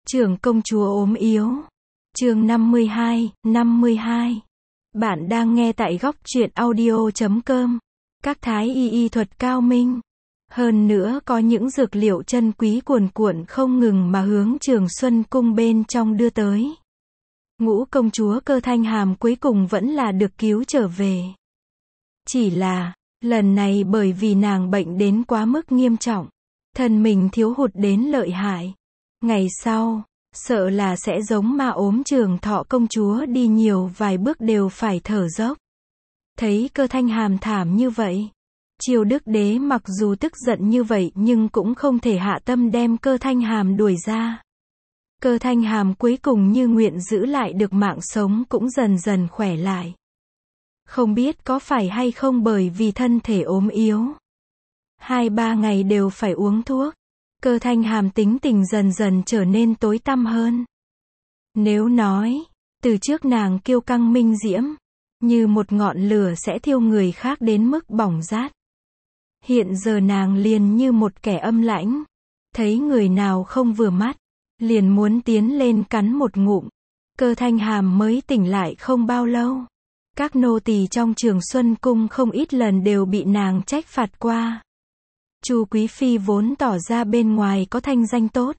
Trưởng công chúa ốm yếu. Chương 52. Bạn đang nghe tại góc truyện audio.com. Các thái y thuật cao minh. Hơn nữa có những dược liệu chân quý cuồn cuộn không ngừng mà hướng Trường Xuân cung bên trong đưa tới. Ngũ công chúa Cơ Thanh Hàm cuối cùng vẫn là được cứu trở về. Chỉ là, lần này bởi vì nàng bệnh đến quá mức nghiêm trọng, thân mình thiếu hụt đến lợi hại. Ngày sau, sợ là sẽ giống ma ốm Trường Thọ công chúa đi nhiều vài bước đều phải thở dốc. Thấy Cơ Thanh Hàm thảm như vậy, Triều Đức Đế mặc dù tức giận như vậy nhưng cũng không thể hạ tâm đem Cơ Thanh Hàm đuổi ra. Cơ Thanh Hàm cuối cùng như nguyện giữ lại được mạng sống cũng dần dần khỏe lại. Không biết có phải hay không bởi vì thân thể ốm yếu. 2-3 ngày đều phải uống thuốc. Cơ Thanh Hàm tính tình dần dần trở nên tối tăm hơn. Nếu nói, từ trước nàng kiêu căng minh diễm, như một ngọn lửa sẽ thiêu người khác đến mức bỏng rát. Hiện giờ nàng liền như một kẻ âm lãnh, thấy người nào không vừa mắt, liền muốn tiến lên cắn một ngụm. Cơ Thanh Hàm mới tỉnh lại không bao lâu. Các nô tỳ trong Trường Xuân cung không ít lần đều bị nàng trách phạt qua. Chu Quý Phi vốn tỏ ra bên ngoài có thanh danh tốt.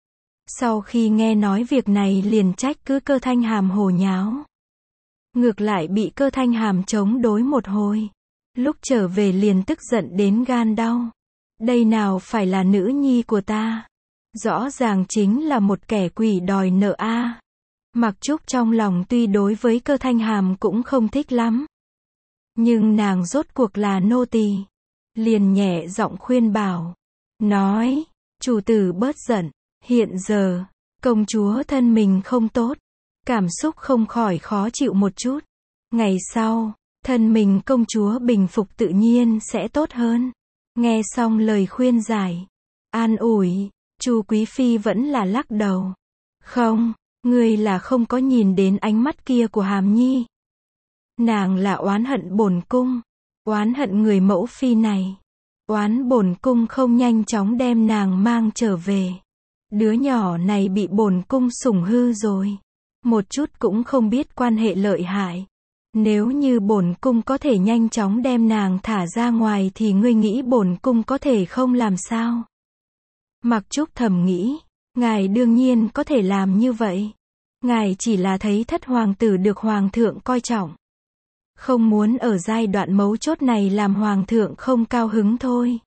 Sau khi nghe nói việc này liền trách cứ Cơ Thanh Hàm hồ nháo. Ngược lại bị Cơ Thanh Hàm chống đối một hồi. Lúc trở về liền tức giận đến gan đau. Đây nào phải là nữ nhi của ta. Rõ ràng chính là một kẻ quỷ đòi nợ a. Mặc Trúc trong lòng tuy đối với Cơ Thanh Hàm cũng không thích lắm. Nhưng nàng rốt cuộc là nô tỳ. Liền nhẹ giọng khuyên bảo. Nói, chủ tử bớt giận. Hiện giờ, công chúa thân mình không tốt. Cảm xúc không khỏi khó chịu một chút. Ngày sau, thân mình công chúa bình phục tự nhiên sẽ tốt hơn. Nghe xong lời khuyên giải, an ủi, Chu Quý Phi vẫn là lắc đầu. Không, ngươi là không có nhìn đến ánh mắt kia của Hàm Nhi. Nàng là oán hận bổn cung, oán hận người mẫu phi này. Oán bổn cung không nhanh chóng đem nàng mang trở về. Đứa nhỏ này bị bổn cung sủng hư rồi. Một chút cũng không biết quan hệ lợi hại. Nếu như bổn cung có thể nhanh chóng đem nàng thả ra ngoài thì ngươi nghĩ bổn cung có thể không làm sao? Mặc Trúc thầm nghĩ, ngài đương nhiên có thể làm như vậy. Ngài chỉ là thấy thất hoàng tử được hoàng thượng coi trọng. Không muốn ở giai đoạn mấu chốt này làm hoàng thượng không cao hứng thôi.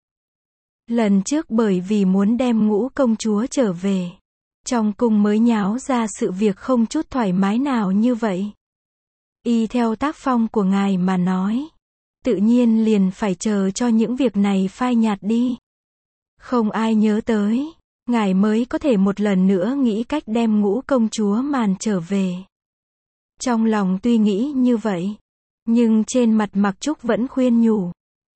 Lần trước bởi vì muốn đem Ngũ công chúa trở về, trong cung mới nháo ra sự việc không chút thoải mái nào như vậy. Y theo tác phong của ngài mà nói, tự nhiên liền phải chờ cho những việc này phai nhạt đi. Không ai nhớ tới, ngài mới có thể một lần nữa nghĩ cách đem Ngũ công chúa màn trở về. Trong lòng tuy nghĩ như vậy, nhưng trên mặt Mặc Trúc vẫn khuyên nhủ.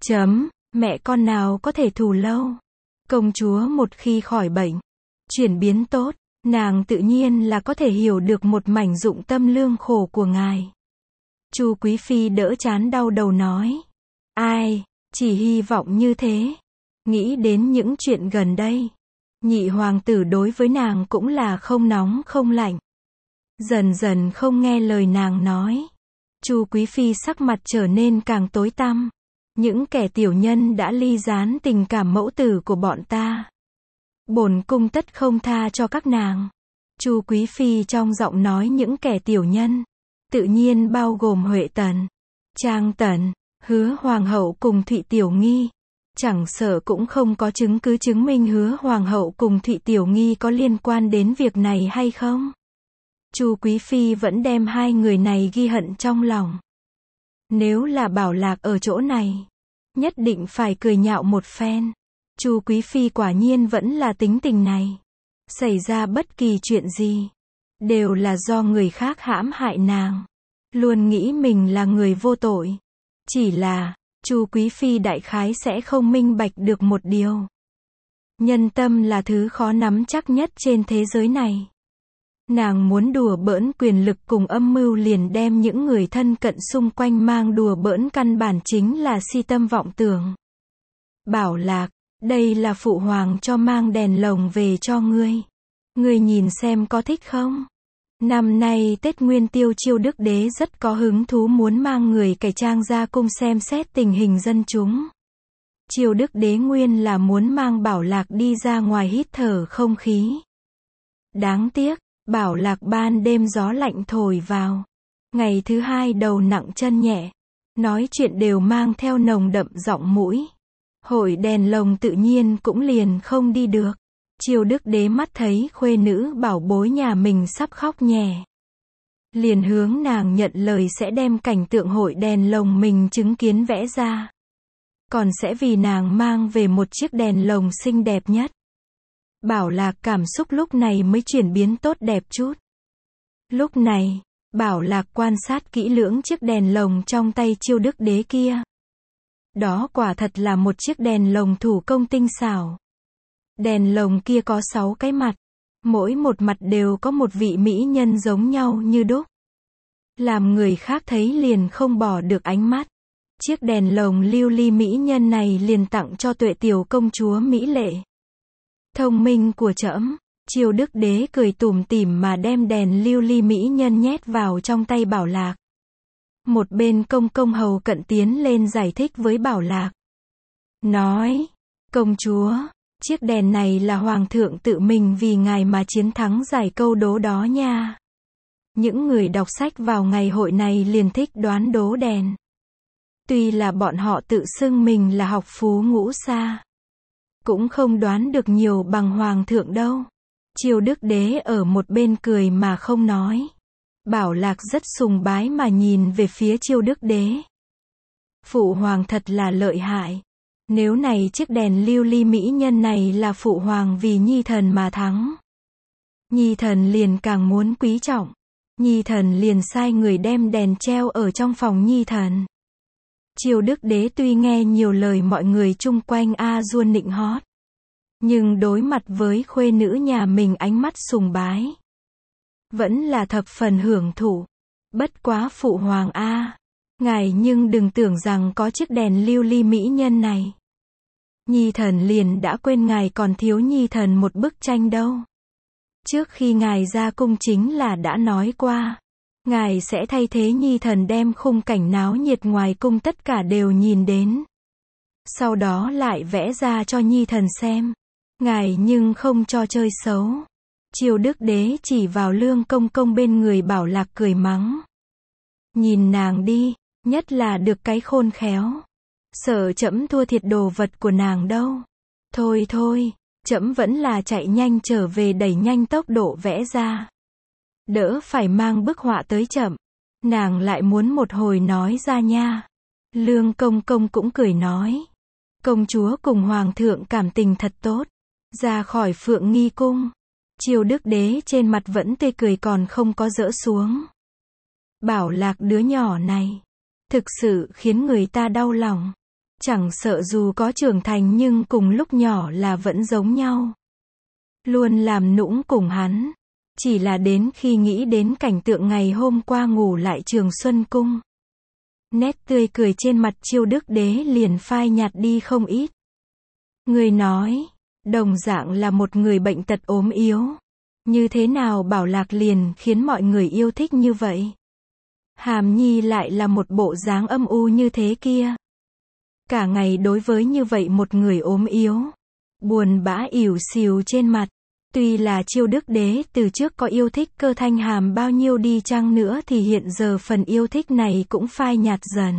Mẹ con nào có thể thù lâu. Công chúa một khi khỏi bệnh, chuyển biến tốt, nàng tự nhiên là có thể hiểu được một mảnh dụng tâm lương khổ của ngài. Chu Quý Phi đỡ chán đau đầu nói. Ai, chỉ hy vọng như thế. Nghĩ đến những chuyện gần đây, nhị hoàng tử đối với nàng cũng là không nóng không lạnh. Dần dần không nghe lời nàng nói. Chu Quý Phi sắc mặt trở nên càng tối tăm. Những kẻ tiểu nhân đã ly gián tình cảm mẫu tử của bọn ta. Bổn cung tất không tha cho các nàng. Chu Quý Phi trong giọng nói những kẻ tiểu nhân, tự nhiên bao gồm Huệ Tần, Trang Tần, Hứa Hoàng hậu cùng Thụy Tiểu Nghi. Chẳng sợ cũng không có chứng cứ chứng minh Hứa Hoàng hậu cùng Thụy Tiểu Nghi có liên quan đến việc này hay không. Chu Quý Phi vẫn đem hai người này ghi hận trong lòng. Nếu là Bảo Lạc ở chỗ này, nhất định phải cười nhạo một phen. Chu Quý Phi quả nhiên vẫn là tính tình này. Xảy ra bất kỳ chuyện gì, đều là do người khác hãm hại nàng. Luôn nghĩ mình là người vô tội. Chỉ là, Chu Quý Phi đại khái sẽ không minh bạch được một điều. Nhân tâm là thứ khó nắm chắc nhất trên thế giới này. Nàng muốn đùa bỡn quyền lực cùng âm mưu liền đem những người thân cận xung quanh mang đùa bỡn căn bản chính là si tâm vọng tưởng. Bảo Lạc, đây là phụ hoàng cho mang đèn lồng về cho ngươi. Ngươi nhìn xem có thích không? Năm nay Tết Nguyên Tiêu Chiêu Đức Đế rất có hứng thú muốn mang người cải trang ra cung xem xét tình hình dân chúng. Chiêu Đức Đế nguyên là muốn mang Bảo Lạc đi ra ngoài hít thở không khí. Đáng tiếc, Bảo Lạc ban đêm gió lạnh thổi vào. Ngày thứ hai đầu nặng chân nhẹ. Nói chuyện đều mang theo nồng đậm giọng mũi. Hội đèn lồng tự nhiên cũng liền không đi được. Chiêu Đức Đế mắt thấy khuê nữ bảo bối nhà mình sắp khóc nhè. Liền hướng nàng nhận lời sẽ đem cảnh tượng hội đèn lồng mình chứng kiến vẽ ra. Còn sẽ vì nàng mang về một chiếc đèn lồng xinh đẹp nhất. Bảo Lạc cảm xúc lúc này mới chuyển biến tốt đẹp chút. Lúc này, Bảo Lạc quan sát kỹ lưỡng chiếc đèn lồng trong tay Chiêu Đức Đế kia. Đó quả thật là một chiếc đèn lồng thủ công tinh xảo. Đèn lồng kia có 6 cái mặt. Mỗi một mặt đều có một vị mỹ nhân giống nhau như đúc. Làm người khác thấy liền không bỏ được ánh mắt. Chiếc đèn lồng lưu ly mỹ nhân này liền tặng cho Tuệ tiểu công chúa mỹ lệ. Thông minh của trẫm. Chiêu Đức Đế cười tủm tỉm mà đem đèn lưu ly mỹ nhân nhét vào trong tay Bảo Lạc. Một bên công công hầu cận tiến lên giải thích với Bảo Lạc. Nói, công chúa, chiếc đèn này là hoàng thượng tự mình vì ngài mà chiến thắng giải câu đố đó nha. Những người đọc sách vào ngày hội này liền thích đoán đố đèn. Tuy là bọn họ tự xưng mình là học phú ngũ xa, cũng không đoán được nhiều bằng hoàng thượng đâu. Chiêu Đức Đế ở một bên cười mà không nói. Bảo Lạc rất sùng bái mà nhìn về phía Chiêu Đức Đế. Phụ hoàng thật là lợi hại. Nếu này chiếc đèn lưu ly mỹ nhân này là phụ hoàng vì nhi thần mà thắng, nhi thần liền càng muốn quý trọng. Nhi thần liền sai người đem đèn treo ở trong phòng nhi thần. Chiêu Đức Đế tuy nghe nhiều lời mọi người chung quanh a duôn nịnh hót, nhưng đối mặt với khuê nữ nhà mình ánh mắt sùng bái, vẫn là thập phần hưởng thụ. Bất quá phụ hoàng a, ngài nhưng đừng tưởng rằng có chiếc đèn lưu ly mỹ nhân này, nhi thần liền đã quên ngài còn thiếu nhi thần một bức tranh đâu. Trước khi ngài ra cung chính là đã nói qua, ngài sẽ thay thế nhi thần đem khung cảnh náo nhiệt ngoài cung tất cả đều nhìn đến. Sau đó lại vẽ ra cho nhi thần xem. Ngài nhưng không cho chơi xấu. Chiêu Đức Đế chỉ vào Lương công công bên người Bảo Lạc cười mắng. Nhìn nàng đi, nhất là được cái khôn khéo. Sợ trẫm thua thiệt đồ vật của nàng đâu. Thôi thôi, trẫm vẫn là chạy nhanh trở về đẩy nhanh tốc độ vẽ ra. Đỡ phải mang bức họa tới chậm. Nàng lại muốn một hồi nói ra nha. Lương công công cũng cười nói. Công chúa cùng hoàng thượng cảm tình thật tốt. Ra khỏi Phượng Nghi cung, Chiêu Đức Đế trên mặt vẫn tươi cười còn không có dỡ xuống. Bảo Lạc đứa nhỏ này, thực sự khiến người ta đau lòng. Chẳng sợ dù có trưởng thành nhưng cùng lúc nhỏ là vẫn giống nhau. Luôn làm nũng cùng hắn. Chỉ là đến khi nghĩ đến cảnh tượng ngày hôm qua ngủ lại Trường Xuân Cung, nét tươi cười trên mặt Chiêu Đức Đế liền phai nhạt đi không ít. Người nói, đồng dạng là một người bệnh tật ốm yếu. Như thế nào Bảo Lạc liền khiến mọi người yêu thích như vậy? Hàm Nhi lại là một bộ dáng âm u như thế kia. Cả ngày đối với như vậy một người ốm yếu, buồn bã ỉu xìu trên mặt. Tuy là Chiêu Đức Đế từ trước có yêu thích Cơ Thanh Hàm bao nhiêu đi chăng nữa thì hiện giờ phần yêu thích này cũng phai nhạt dần.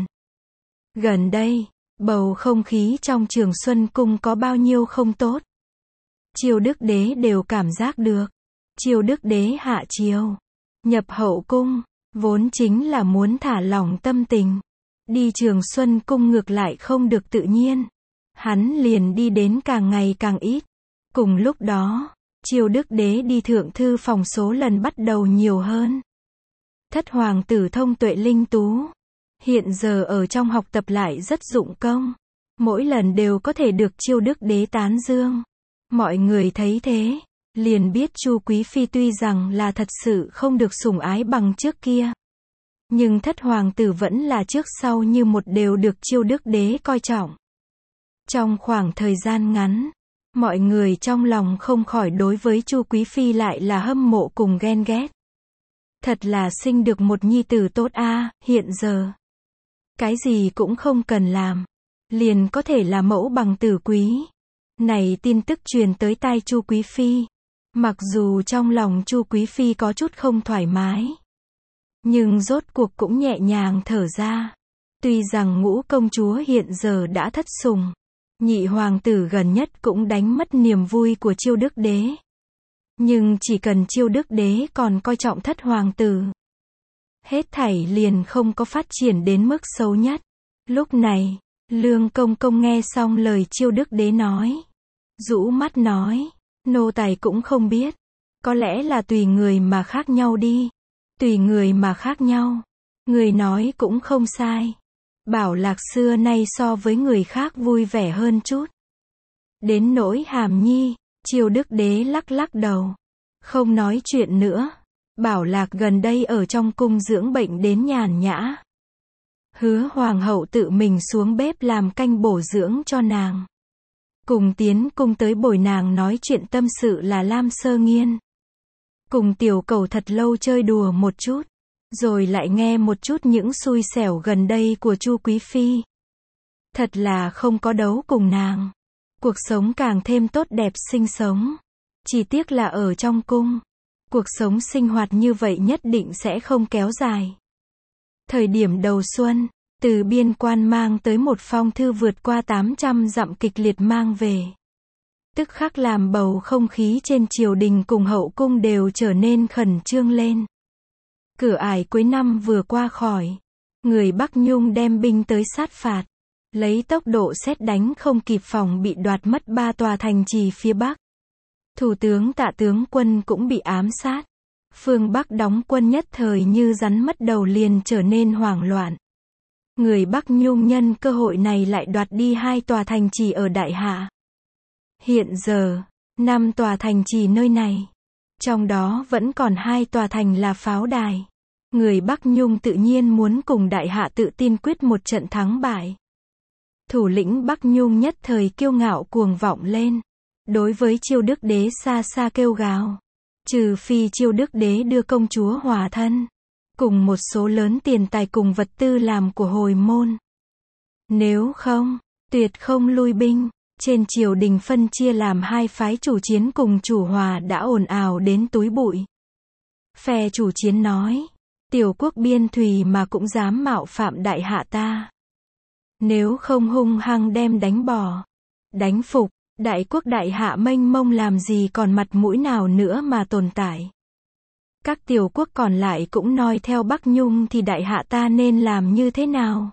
Gần đây, bầu không khí trong Trường Xuân Cung có bao nhiêu không tốt. Chiêu Đức Đế đều cảm giác được. Chiêu Đức Đế hạ chiều, nhập hậu cung, vốn chính là muốn thả lỏng tâm tình. Đi Trường Xuân Cung ngược lại không được tự nhiên. Hắn liền đi đến càng ngày càng ít. Cùng lúc đó, Chiêu Đức Đế đi thượng thư phòng số lần bắt đầu nhiều hơn. Thất hoàng tử thông tuệ linh tú. Hiện giờ ở trong học tập lại rất dụng công. Mỗi lần đều có thể được Chiêu Đức Đế tán dương. Mọi người thấy thế, liền biết Chu Quý Phi tuy rằng là thật sự không được sủng ái bằng trước kia. Nhưng thất hoàng tử vẫn là trước sau như một đều được Chiêu Đức Đế coi trọng. Trong khoảng thời gian ngắn, Mọi người trong lòng không khỏi đối với Chu Quý Phi lại là hâm mộ cùng ghen ghét. Thật là sinh được một nhi tử tốt a, hiện giờ. Cái gì cũng không cần làm. Liền có thể là mẫu bằng tử quý. Này tin tức truyền tới tai Chu Quý Phi. Mặc dù trong lòng Chu Quý Phi có chút không thoải mái. Nhưng rốt cuộc cũng nhẹ nhàng thở ra. Tuy rằng Ngũ công chúa hiện giờ đã thất sủng. Nhị hoàng tử gần nhất cũng đánh mất niềm vui của Chiêu Đức Đế. Nhưng chỉ cần Chiêu Đức Đế còn coi trọng thất hoàng tử. Hết thảy liền không có phát triển đến mức xấu nhất. Lúc này, Lương Công Công nghe xong lời Chiêu Đức Đế nói. Rũ mắt nói, nô tài cũng không biết. Có lẽ là tùy người mà khác nhau đi. Tùy người mà khác nhau. Người nói cũng không sai. Bảo Lạc xưa nay so với người khác vui vẻ hơn chút. Đến nỗi Hàm Nhi, Chiêu Đức Đế lắc lắc đầu. Không nói chuyện nữa. Bảo Lạc gần đây ở trong cung dưỡng bệnh đến nhàn nhã. Hứa hoàng hậu tự mình xuống bếp làm canh bổ dưỡng cho nàng. Cùng tiến cung tới bồi nàng nói chuyện tâm sự là Lam Sơ Nghiên. Cùng tiểu cầu thật lâu chơi đùa một chút. Rồi lại nghe một chút những xui xẻo gần đây của Chu Quý Phi. Thật là không có đấu cùng nàng. Cuộc sống càng thêm tốt đẹp sinh sống. Chỉ tiếc là ở trong cung. Cuộc sống sinh hoạt như vậy nhất định sẽ không kéo dài. Thời điểm đầu xuân, từ biên quan mang tới một phong thư vượt qua 800 dặm kịch liệt mang về. Tức khắc làm bầu không khí trên triều đình cùng hậu cung đều trở nên khẩn trương lên. Cửa ải cuối năm vừa qua khỏi. Người Bắc Nhung đem binh tới sát phạt. Lấy tốc độ sét đánh không kịp phòng bị đoạt mất 3 tòa thành trì phía Bắc. Thủ tướng Tạ tướng quân cũng bị ám sát. Phương Bắc đóng quân nhất thời như rắn mất đầu liền trở nên hoảng loạn. Người Bắc Nhung nhân cơ hội này lại đoạt đi 2 tòa thành trì ở Đại Hạ. Hiện giờ, 5 tòa thành trì nơi này. Trong đó vẫn còn 2 tòa thành là pháo đài. Người Bắc Nhung tự nhiên muốn cùng Đại Hạ tự tin quyết một trận thắng bại. Thủ lĩnh Bắc Nhung nhất thời kiêu ngạo cuồng vọng lên. Đối với Chiêu Đức Đế xa xa kêu gào. Trừ phi Chiêu Đức Đế đưa công chúa hòa thân. Cùng một số lớn tiền tài cùng vật tư làm của hồi môn. Nếu không, tuyệt không lui binh. Trên triều đình phân chia làm 2 phái chủ chiến cùng chủ hòa đã ồn ào đến túi bụi. Phe chủ chiến nói. Tiểu quốc biên thùy mà cũng dám mạo phạm Đại Hạ ta. Nếu không hung hăng đem đánh bỏ. Đánh phục. Đại quốc Đại Hạ mênh mông làm gì còn mặt mũi nào nữa mà tồn tại. Các tiểu quốc còn lại cũng noi theo Bắc Nhung thì Đại Hạ ta nên làm như thế nào?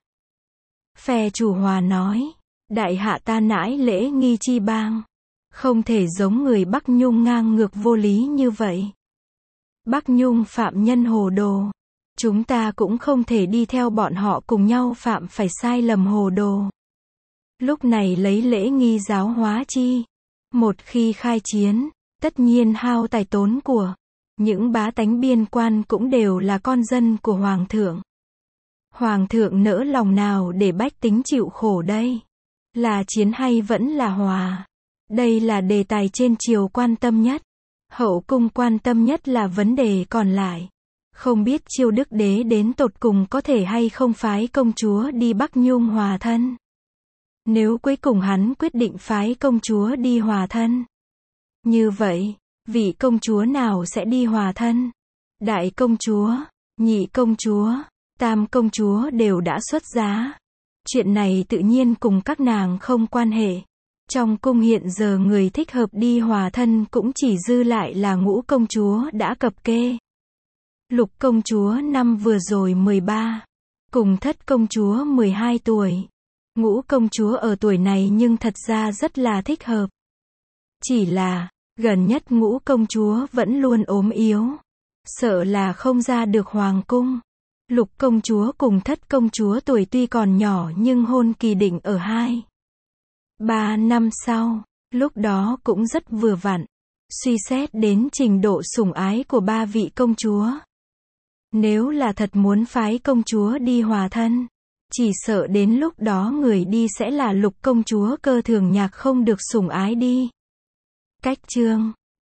Phe chủ hòa nói. Đại Hạ ta nãi lễ nghi chi bang. Không thể giống người Bắc Nhung ngang ngược vô lý như vậy. Bắc Nhung phạm nhân hồ đồ. Chúng ta cũng không thể đi theo bọn họ cùng nhau phạm phải sai lầm hồ đồ. Lúc này lấy lễ nghi giáo hóa chi. Một khi khai chiến, tất nhiên hao tài tốn của. Những bá tánh biên quan cũng đều là con dân của Hoàng thượng. Hoàng thượng nỡ lòng nào để bách tính chịu khổ đây? Là chiến hay vẫn là hòa? Đây là đề tài trên triều quan tâm nhất. Hậu cung quan tâm nhất là vấn đề còn lại. Không biết Chiêu Đức Đế đến tột cùng có thể hay không phái công chúa đi Bắc Nhung hòa thân. Nếu cuối cùng hắn quyết định phái công chúa đi hòa thân. Như vậy, vị công chúa nào sẽ đi hòa thân? Đại công chúa, nhị công chúa, tam công chúa đều đã xuất giá. Chuyện này tự nhiên cùng các nàng không quan hệ. Trong cung hiện giờ người thích hợp đi hòa thân cũng chỉ dư lại là Ngũ công chúa đã cập kê. Lục công chúa năm vừa rồi 13. Cùng Thất công chúa 12 tuổi. Ngũ công chúa ở tuổi này nhưng thật ra rất là thích hợp. Chỉ là, gần nhất Ngũ công chúa vẫn luôn ốm yếu. Sợ là không ra được hoàng cung. Lục công chúa cùng Thất công chúa tuổi tuy còn nhỏ nhưng hôn kỳ định ở 2-3 năm sau. Lúc đó cũng rất vừa vặn. Suy xét đến trình độ sủng ái của 3 vị công chúa. Nếu là thật muốn phái công chúa đi hòa thân. Chỉ sợ đến lúc đó người đi sẽ là Lục công chúa Cơ Thường Nhạc không được sủng ái đi. Cách chương